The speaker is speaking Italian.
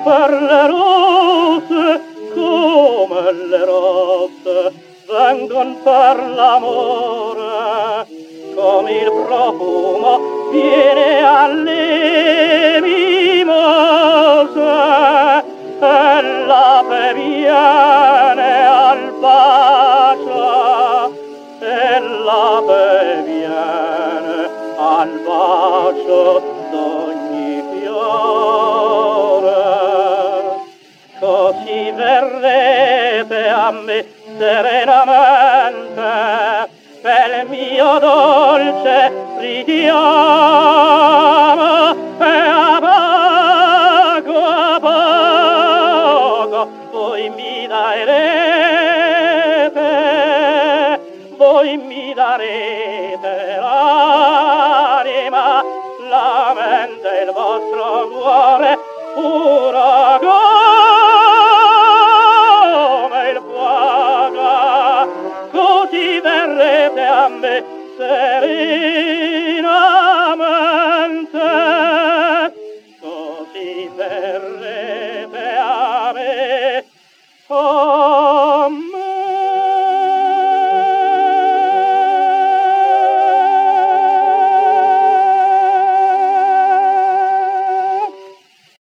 per le rose, come le rose, vengon per l'amore, come il profumo viene alle mimose, e l'ape viene al bacio, e l'ape viene al bacio d'ogni fiore. Così verrete a me serenamente per mio dolce richiamo, e a poco voi mi darete l'anima, la mente e il vostro cuore puro come il fuoco. Così verrete a me serenamente, così verrete a me